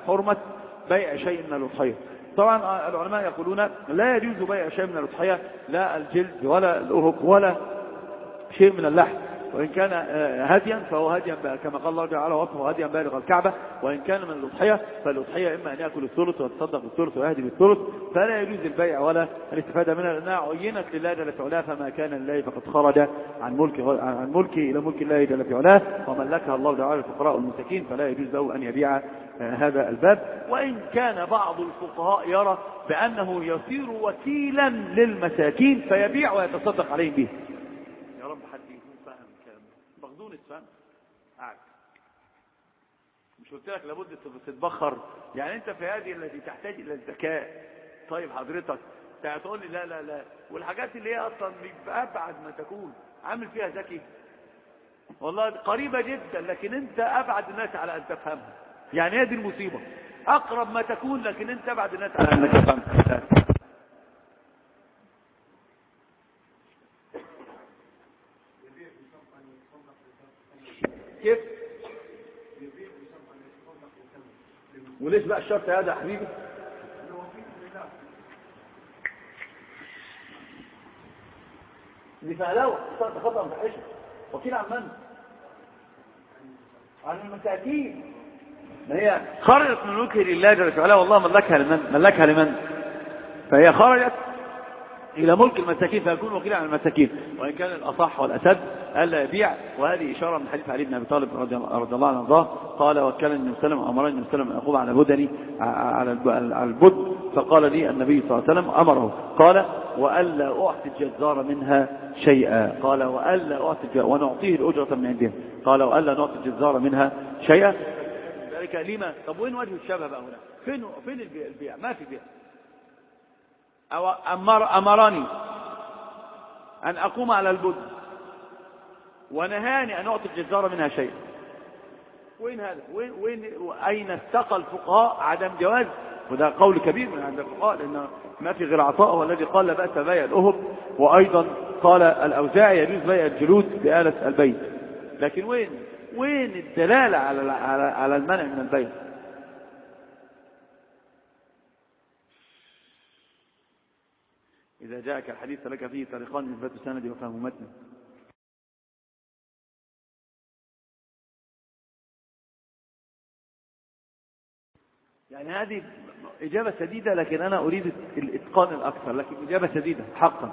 حرمة بيع شيء من الأضحية. طبعا العلماء يقولون لا يجوز بيع شيء من الأضحية، لا الجلد ولا الأرق ولا شيء من اللحم، وإن كان هديا فهو هديا كما قال الله تعالى وصفه هديا بالغ الكعبة، وإن كان من الأضحية فالأضحية إما أن يأكل الثلث ويتصدق بالثلث ويهدي بالثلث، فلا يجوز البيع ولا الاستفادة منها لأنها عينت لله جل في علاه، فما كان لله فقد خرج عن ملكه إلى ملك الله جل في علاه، وملكها الله تعالى الفقراء والمساكين، فلا يجوز له أن يبيع هذا الباب. وإن كان بعض الفقهاء يرى بأنه يصير وكيلا للمساكين فيبيع ويتصدق عليهم به. يا رب حد يكون فاهم الكلام ده. مخزون اسفهم قاعد، مش قلت لك لابد تتبخر؟ يعني انت في هذه التي تحتاج الى الذكاء. طيب حضرتك هتقول لي لا لا لا، والحاجات اللي هي اصلا ابعد ما تكون عامل فيها ذكي، والله قريبة جدا لكن انت ابعد الناس على ان تفهمها. يعني هي دي المصيبة، اقرب ما تكون لكن انت ابعد الناس على ان تفهمها. كيف؟ وليش بقى الشرط هذا يا حبيبي؟ دي فهلاوة شرط خطأ متحشة. وكيل عن من؟ عن المساكين. ما هي خرجت من ملكه لله جل وعلا، والله ملكها لمن؟ فهي خرجت إلى ملك المساكين فيكون وكيلا عن المساكين، وإن كان الأصح والأسد ألا يبيع. وهذه إشارة من حديث علي بن أبي طالب رضي الله عنه وارضاه قال: وكان النبي صلى الله عليه وسلم أمرني النبي صلى الله عليه وسلم أن أقوم على بدني على البد، فقال لي النبي صلى الله عليه وسلم أمره قال: وألا أعطي الجزار منها شيئا. قال: وألا أعطي ونعطيه الأجرة من عندهم. قال: وألا نعطي الجزار منها شيئا. ذلك لما؟ طب وين وجه الشبه بقى هنا؟ فين البيع؟ ما في بيع. أو أمرني أن أقوم على البد ونهاني أن أعطي الجزار منها شيء. وين هذا؟ أين استقى الفقهاء عدم جواز؟ وده قول كبير من عند الفقهاء، لأن ما في غير عطاء هو الذي قال لا بأس بيع الأهب، وأيضا قال الأوزاعي يجوز بيع الجلود بآلة البيت. لكن وين الدلالة على المنع من البيع؟ إذا جاءك الحديث لك فيه طريقان: إثبات سند وفهم متن. يعني هذه إجابة سديدة، لكن أنا أريد الإتقان الأكثر، لكن إجابة سديدة حقا.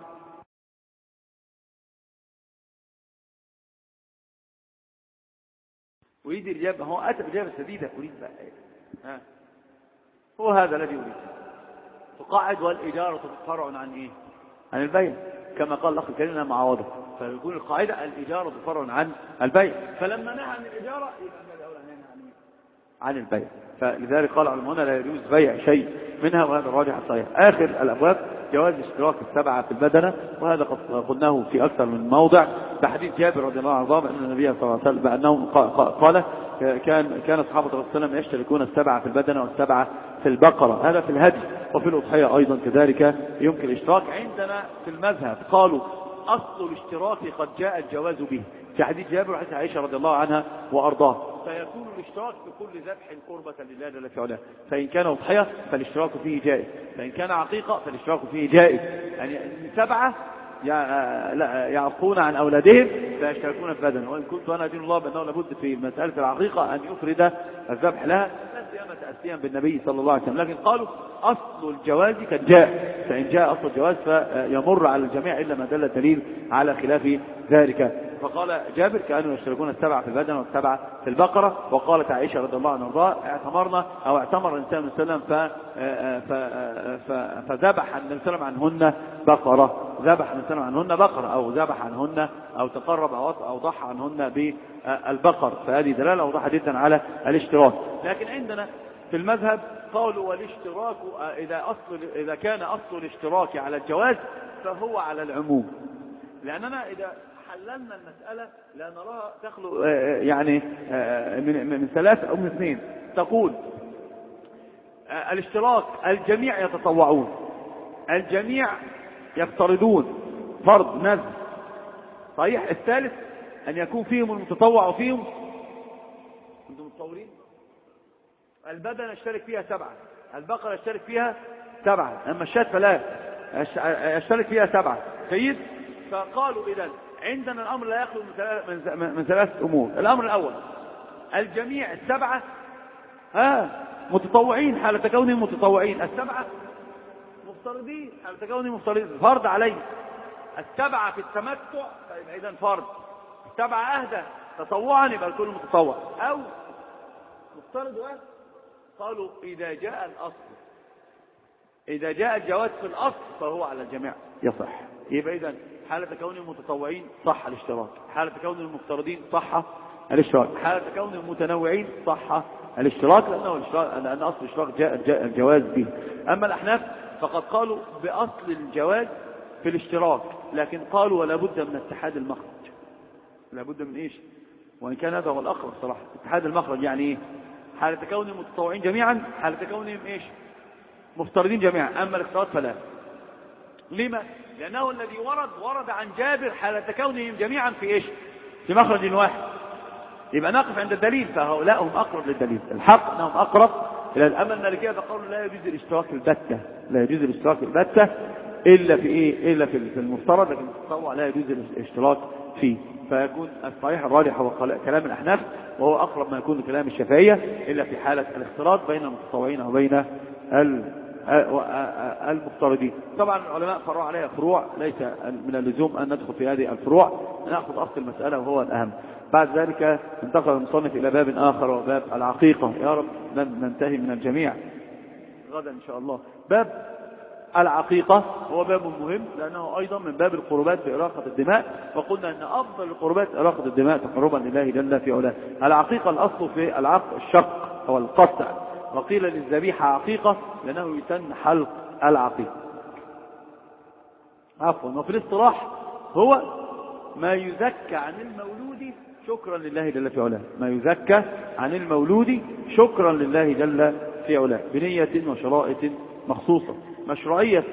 أريد الإجابة، هو أتى إجابة سديدة أريد بقى. هو هذا الذي أريد. تقاعد والإجارة فرع عن إيه؟ عن البيع، كما قال الأخ الكريم معوضة، فيكون القاعدة الإجارة فرع عن البيع، فلما نهى عن الإجارة يبقى الذي أولى نهى عن البيع. فلذلك قال علماء لا يجوز بيع شيء منها، وهذا الراجح الصحيح. آخر الأبواب جواز اشتراك السبعة في البدنة، وهذا قد قلناه في أكثر من موضع بحديث جابر رضي الله عنه أن النبي صلى الله عليه وسلم بأنه قال كان صحابة رسول الله صلى الله عليه وسلم يشتركون السبعة في البدنة والسبعة في البقرة. هذا في الهدي، وفي الأضحية أيضا كذلك يمكن الاشتراك. عندنا في المذهب قالوا أصل الاشتراك قد جاء الجواز به في حديث جابر وحديث عائشة رضي الله عنها وأرضاه، فيكون الاشتراك في كل ذبح قربة لله جل في علاه. فإن كان أضحية فالاشتراك فيه جائز، فإن كان عقيقة فالاشتراك فيه جائز. يعني سبعة يعقون عن أولادهم فيشتركون في بدن. وإن كنت أنا دين الله بأنه لابد في مسألة العقيقة أن يفرد الذبح لها لا سيما تأسيا بالنبي صلى الله عليه وسلم. لكن قالوا أصل الجواز قد جاء، فإن جاء أصل الجواز فيمر على الجميع إلا ما دل الدليل على خلاف ذلك. فقال جابر كانوا يشتركون السبعة في البدن والسبعة في البقرة. وقالت عائشة رضي الله عنها وارضاها اعتمر الإنسان صلى الله عليه وسلم فذبح النبي صلى الله عليه وسلم عنهن بقرة، ذبح النبي صلى الله عليه وسلم عنهن بقرة، أو ذبح عنهن أو تقرب أو ضحى عنهن بالبقر. فهذه دلالة واضحة جدا على الاشتراك. لكن عندنا في المذهب قالوا والاشتراك إذا كان أصل الاشتراك على الجواز فهو على العموم، لأننا إذا حللنا المسألة لا نراها تخلو يعني من ثلاثة أو من اثنين. تقول الاشتراك الجميع يتطوعون، الجميع يفترضون فرض نذر صحيح. الثالث أن يكون فيهم المتطوع وفيهم، انتم متصورين البدن يشترك فيها 7، البقرة يشترك فيها 7، أما الشاة فلا يشترك فيها 7. جيد. فقالوا إذن عندنا الأمر لا يخلو من 3 أمور. الأمر الأول الجميع 7 متطوعين حالة كونهم متطوعين، 7 مفترضين حالة كونهم مفترضين، فرض عليه. 7 في التمتع فيبقى إذن فرض، 7 أهدى تطوعا يبقى الكل متطوع أو مفترض. قالوا إذا جاء الأصل، إذا جاء الجواز في الأصل فهو على الجميع يصح. يبقى إذن حالة كونهم متطوعين صح الاشتراك، حالة كونهم مفترضين صح الاشتراك، حالة كونهم متنوعين صح الاشتراك، لأن أصل الاشتراك جاء الجواز به. أما الأحناف فقد قالوا بأصل الجواز في الاشتراك، لكن قالوا ولا بد من اتحاد المخرج. لا بد من إيش؟ وإن كان هذا هو الأقرب صراحة. اتحاد المخرج يعني إيه؟ حالة كونهم متطوعين جميعا، حالة كونهم إيش؟ مفترضين جميعا. أما الافتراض فلا. لما؟ لأنه الذي ورد عن جابر حالة كونهم جميعا في إيش؟ في مخرج واحد. يبقى نقف عند الدليل، فهؤلاء هم أقرب للدليل. الحق أنهم أقرب إلى الأمل. المالكية فقالوا لا يجوز الاشتراك البتة، لا يجوز الاشتراك البتة إلا في إيه؟ إلا في المفترض، لكن التطوع لا يجوز الاشتراك فيه. فيكون الصحيح الراجح هو كلام الأحناف، وهو أقرب ما يكون لكلام الشافعية، إلا في حالة الاختلاط بين المتطوعين وبين المفترضين. طبعا العلماء فرعوا عليها فروع، ليس من اللزوم أن ندخل في هذه الفروع، نأخذ أصل المسألة وهو الأهم. بعد ذلك انتقل المصنف إلى باب آخر وباب العقيقة. يا رب لن ننتهي من الجميع غدا إن شاء الله. باب العقيقة هو باب مهم، لأنه أيضا من باب القربات في إراقة الدماء، وقلنا أن أفضل القربات إراقة الدماء تقربا لله جل في علاه. العقيقة الأصل في العقد الشق أو القطع، وقيل للذبيحة عقيقة لأنه يسن حلق العقيقة. عفوا. وفي الاصطلاح هو ما يزكى عن المولود شكرا لله جل في علاه، ما يزكى عن المولود شكرا لله جل في علاه بنية وشرائط مخصوصة. مشروعية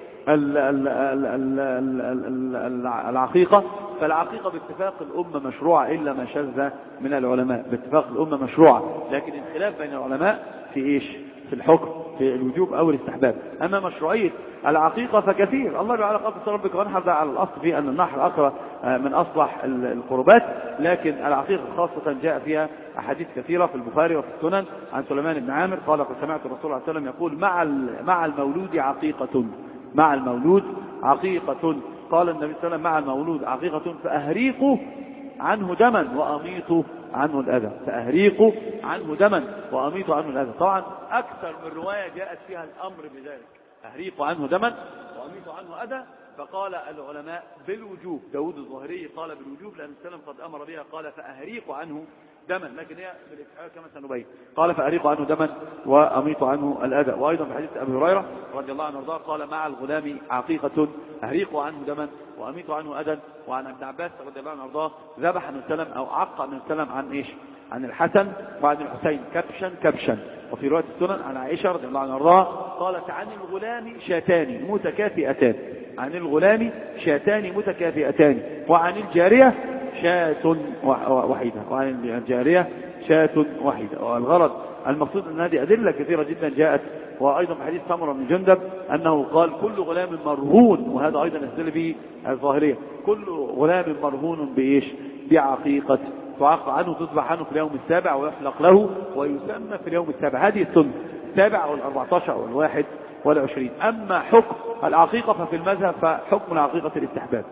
العقيقة، فالعقيقة باتفاق الأمة مشروعة إلا ما شذ من العلماء. باتفاق الأمة مشروعة، لكن الخلاف بين العلماء في إيش؟ في الحكم، في الوجوب أو الاستحباب. أما مشروعية العقيقة فكثير. الله تعالى قال في ربك وانحر، على الأصل في أن النحر أقرب من أصلح القربات، لكن العقيقة خاصة جاء فيها أحاديث كثيرة في البخاري وفي السنن عن سليمان بن عامر قال قد سمعت الرسول صلى الله عليه وسلم يقول مع المولود عقيقة، مع المولود عقيقة. قال النبي صلى الله عليه وسلم مع المولود عقيقة فأهريقوا عنه دما وأميطوا عنه الأذى، فأهريقوا عنه دما وأميطوا عنه الأذى. طبعا أكثر من رواية جاءت فيها الأمر بذلك، أهريقوا عنه دما وأميطوا عنه أذى. فقال العلماء بالوجوب. داود الظاهري قال بالوجوب لأن السلام قد أمر بها، قال فأهريقوا عنه دما، لكن هي بالإفعال كما سنبين. قال فأهريقوا عنه دما وأميطوا عنه الأذى. وأيضا في حديث أبي هريرة رضي الله عنه وارضاه قال مع الغلام عقيقة أهريقوا عنه دما وأميطوا عنه أذى. وعن ابن عباس رضي الله عنه وارضاه ذبح النبي صلى الله عليه وسلم أو عق النبي صلى الله عليه وسلم عن إيش؟ عن الحسن وعن الحسين كبشا. وفي رواية السنن عن عائشة رضي الله عنها وارضاها قالت عن الغلام شاتان متكافئتان، عن الغلام شاتان متكافئتان، وعن الجارية شاة وحيدة، وعن الجارية شاة وحيدة. والغرض المقصود أن هذه أدلة كثيرة جدا جاءت. وأيضا في حديث سمرة بن جندب أنه قال كل غلام مرهون، وهذا أيضا أدل به الظاهرية، كل غلام مرهون بإيش؟ بعقيقة تعق عنه، تذبح عنه في اليوم السابع ويحلق له ويسمى في اليوم السابع. هذه السنة، السابع والأربعتاشر والواحد والعشرين. أما حكم العقيقة ففي المذهب فحكم العقيقة الاستحباب،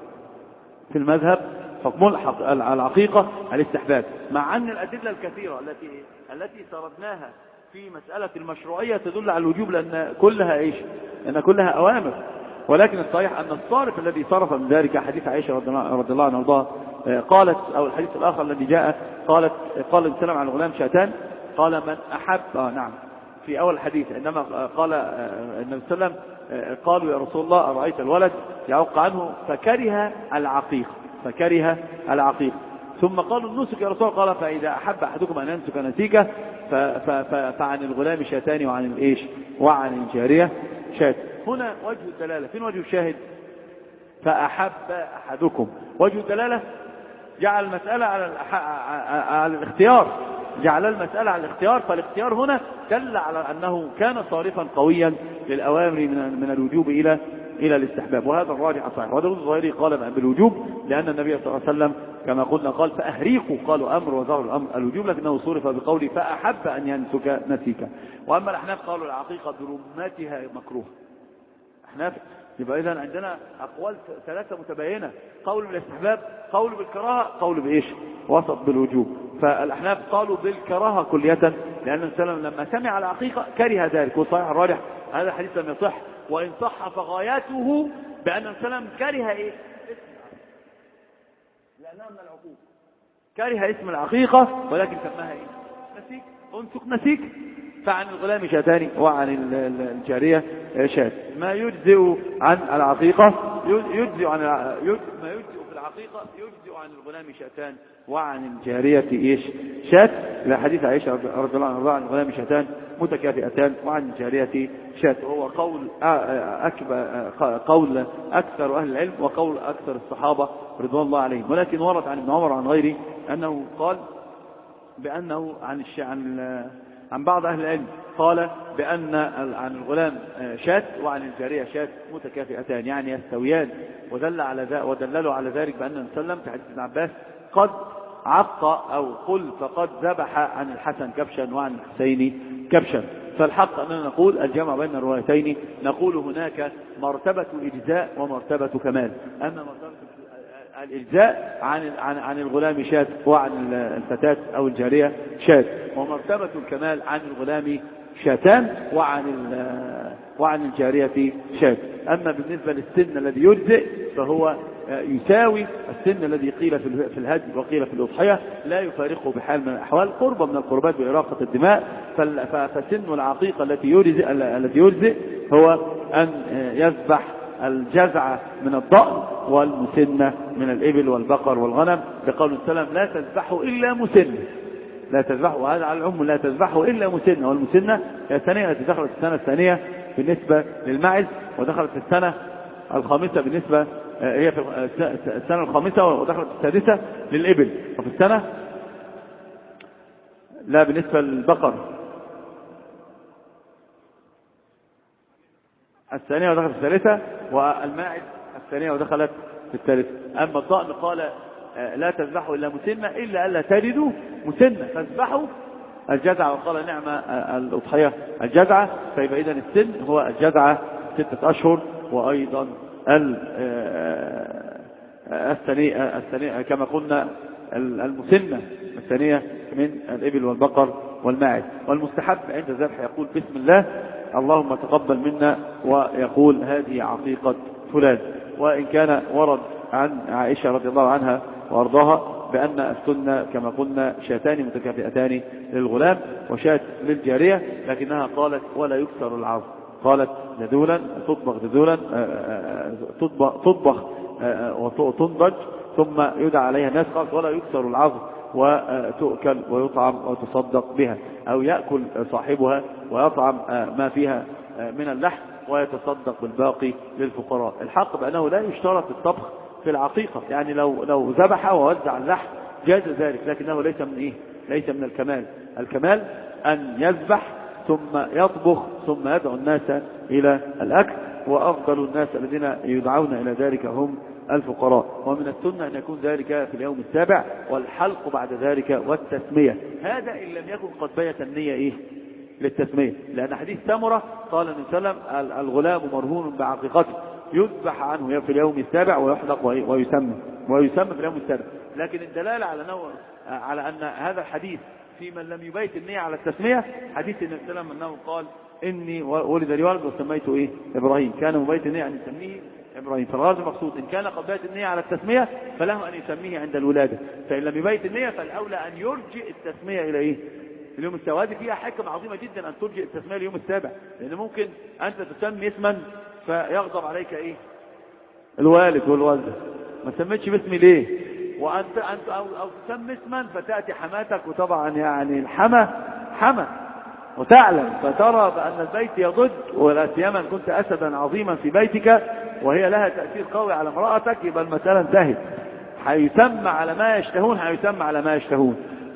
في المذهب حكم العقيقة الاستحباب، مع أن الأدلة الكثيرة التي سردناها في مسألة المشروعية تدل على الوجوب، لأن كلها إيش؟ لأن كلها أوامر. ولكن الصحيح أن الصارف الذي صرف من ذلك حديث عائشة رضي الله عنها قالت، أو الحديث الآخر الذي جاء قال السلام عن الغلام شاتان، قال من أحب نعم في أول الحديث عندما قال النبي صلى الله عليه وسلم قالوا يا رسول الله أرأيت الولد يعق عنه فكره العقيق، ثم قالوا النسك يا رسول الله، قال فإذا أحب أحدكم أن ينسك نسيكه فعن الغلام شاتان وعن الإيش؟ وعن الجارية شات. هنا وجه الدلالة. فين وجه الشاهد؟ فأحب أحدكم. وجه الدلالة جعل المسألة على الاختيار، جعل المسألة على الاختيار، فالاختيار هنا دل على أنه كان صارفا قويا للأوامر من الوجوب إلى الاستحباب، وهذا الراجح صحيح. وداود الظاهري قال بالوجوب لأن النبي صلى الله عليه وسلم كما قلنا قال فأهريقوا، قالوا أمر وظهر الأمر الوجوب، لكنه صرف بقوله فأحب أن ينسك نسيك. وأما الأحناف قالوا العقيقة برمتها مكروه. أحناف يبقى إذن عندنا أقوال ثلاثة متباينة، قول بالاستحباب، قول بالكراهة، قول بإيش؟ وسط بالوجوب. فالأحناف قالوا بالكراهة كلية، لأن السلام لما سمع العقيقة كره ذلك، وصحيح الراجح هذا الحديث لم يصح، وإن صح فغاياته بأن السلام كره إيه؟ لأنها من العقوق، كره اسم العقيقة ولكن سماها إيه؟ نسيك، أنسك نسيك. فعن الغلام شاتان وعن الجارية شات. ما يجزئ عن العقيقة يجزئ عن ما يجزئ في العقيقة يجزئ عن الغلام شاتان وعن الجارية إيش؟ شات. لحديث عائشة رضي الله عنها عن الغلام شاتان متكافئتان وعن الجارية شات، وهو قول أكثر أهل العلم وقول أكثر الصحابة رضوان الله عليهم. ولكن ورد عن ابن عمر عن غيره أنه قال بأنه عن بعض أهل العلم قال بأن عن الغلام شات وعن الجارية شات متكافئتان، يعني يستويان، ودللوا على ذلك بأن نسلم في حديث ابن عباس قد عق أو قل فقد ذبح عن الحسن كبشا وعن الحسين كبشا. فالحق أننا نقول الجمع بين الروايتين، نقول هناك مرتبة إجزاء ومرتبة كمال. أما مرتبة الإجزاء عن الغلام شات وعن الفتاة أو الجارية شات، ومرتبة الكمال عن الغلام شاتان وعن الجارية شات. أما بالنسبة للسن الذي يجزئ فهو يساوي السن الذي قيل في الهدي وقيل في الأضحية، لا يفارقه بحال من الأحوال، قربة من القربات بإراقة الدماء. فسن العقيقة التي يجزئ هو أن يذبح الجزعة من الضأن والمسنة من الإبل والبقر والغنم، بقول السلام لا تذبحوا إلا مسنة، لا تذبحوا، وهذا على العموم، لا تذبحوا إلا مسنة. والمسنة هي الثانية التي دخلت السنة الثانية بالنسبة للماعز، ودخلت في السنة الخامسة بالنسبة هي في السنة الخامسة، ودخلت السادسة للإبل، وفي السنة لا بالنسبة للبقر الثانية ودخلت في الثالثة، والماعز الثانية ودخلت في الثالثة. أما الضأن قال لا تذبحوا إلا مسنة إلا ألا تجدوا مسنة فاذبحوا الجزعة، وقال نعم الأضحية الجزعة. فيبقى إذن السن هو الجزعة 6 أشهر، وأيضا الثانية كما قلنا المسنة الثانية من الإبل والبقر والماعز. والمستحب عند الذبح يقول بسم الله اللهم تقبل منا، ويقول هذه عقيقة فلان. وإن كان ورد عن عائشة رضي الله عنها وأرضاها بأن السنة كما قلنا شاتان متكافئتان للغلام وشات للجارية، لكنها قالت ولا يكسر العظم، قالت ذذولا تطبخ وتنضج ثم يدعى عليها الناس، قالت ولا يكسر العظم وتؤكل ويطعم وتصدق بها، أو يأكل صاحبها ويطعم ما فيها من اللحم ويتصدق بالباقي للفقراء. الحق بأنه لا يشترط الطبخ في العقيقة، يعني لو ذبح ووزع اللحم جاز ذلك، لكنه ليس من إيه؟ ليس من الكمال. الكمال أن يذبح ثم يطبخ ثم يدعو الناس إلى الأكل، وأفضل الناس الذين يدعون إلى ذلك هم الفقراء. ومن السنة أن يكون ذلك في اليوم السابع، والحلق بعد ذلك والتسمية، هذا إن لم يكن قد بيت النية إيه؟ للتسمية، لأن حديث سمرة قال النبي صلى الله عليه وسلم الغلام مرهون بعقيقته يذبح عنه في اليوم السابع ويحلق ويسمى في اليوم السابع. لكن الدلالة على أن هذا الحديث في من لم يبيت النية على التسمية حديث النبي صلى الله عليه وسلم أنه قال إني ولد لي ولد وسميته إيه؟ إبراهيم، كان مبيت النية أن يسميه إبراهيم. فالغرض المقصود إن كان قد بيت النية على التسمية فله أن يسميه عند الولادة، فإن لم يبيت النية فالأولى أن يرجئ التسمية إلى إيه؟ اليوم السابع. هذه فيها حكمة عظيمة جدا أن ترجئ التسمية اليوم السابع، لأن ممكن أنت تسمي اسما فيغضب عليك إيه؟ الوالد والوالدة، ما سميتش باسمي ليه؟ وأنت أو تسمي اسما فتأتي حماتك، وطبعا يعني حمى وتعلم، فترى بأن البيت يضج، ولا سيما كنت أسدا عظيما في بيتك وهي لها تأثير قوي على امرأتك، يبقى المسألة انتهت. هيسمى على ما يشتهون.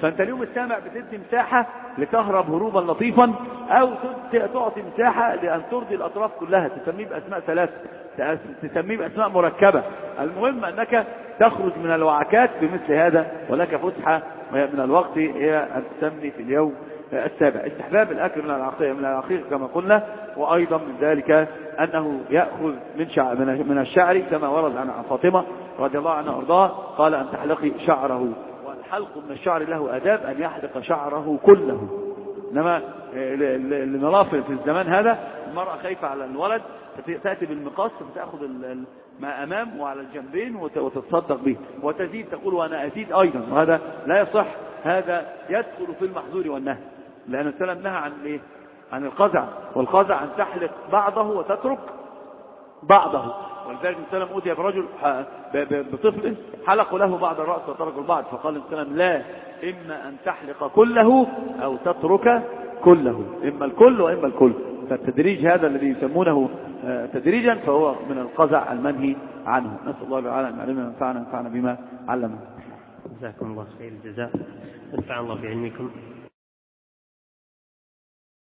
فأنت اليوم السابع بتدي مساحة لتهرب هروبا لطيفا، أو تعطي مساحة لأن ترضي الأطراف كلها، تسميه بأسماء ثلاثة، تسميه بأسماء مركبة. المهم أنك تخرج من الوعكات بمثل هذا، ولك فسحة من الوقت هي أن تسمي في اليوم السابع. استحباب الأكل من العقيق كما قلنا، وأيضا من ذلك أنه يأخذ من الشعر كما ورد عن فاطمة رضي الله عنها وارضاها، قال أن تحلقي شعره، والحلق من الشعر له آداب، أن يحلق شعره كله. إنما لنرى في الزمان هذا المرأة خايفة على الولد، تأتي بالمقص فتأخذ ما أمام وعلى الجنبين وتتصدق به، وتزيد تقول وأنا أزيد أيضا، وهذا لا يصح، هذا يدخل في المحظور والنهي، لأن السلام نهى عن إيه؟ عن القزع، والقزع أن تحلق بعضه وتترك بعضه. ولذلك السلام أوتي برجل بطفل حلق له بعض الرأس وترك البعض، فقال السلام لا، إما أن تحلق كله أو تترك كله، إما الكل وإما الكل. فالتدريج هذا الذي يسمونه تدريجا فهو من القزع المنهي عنه. نسأل الله تعالى أن يعلمنا وينفعنا بما علمنا. جزاكم الله خير الجزاء، نفع الله بعلمكم.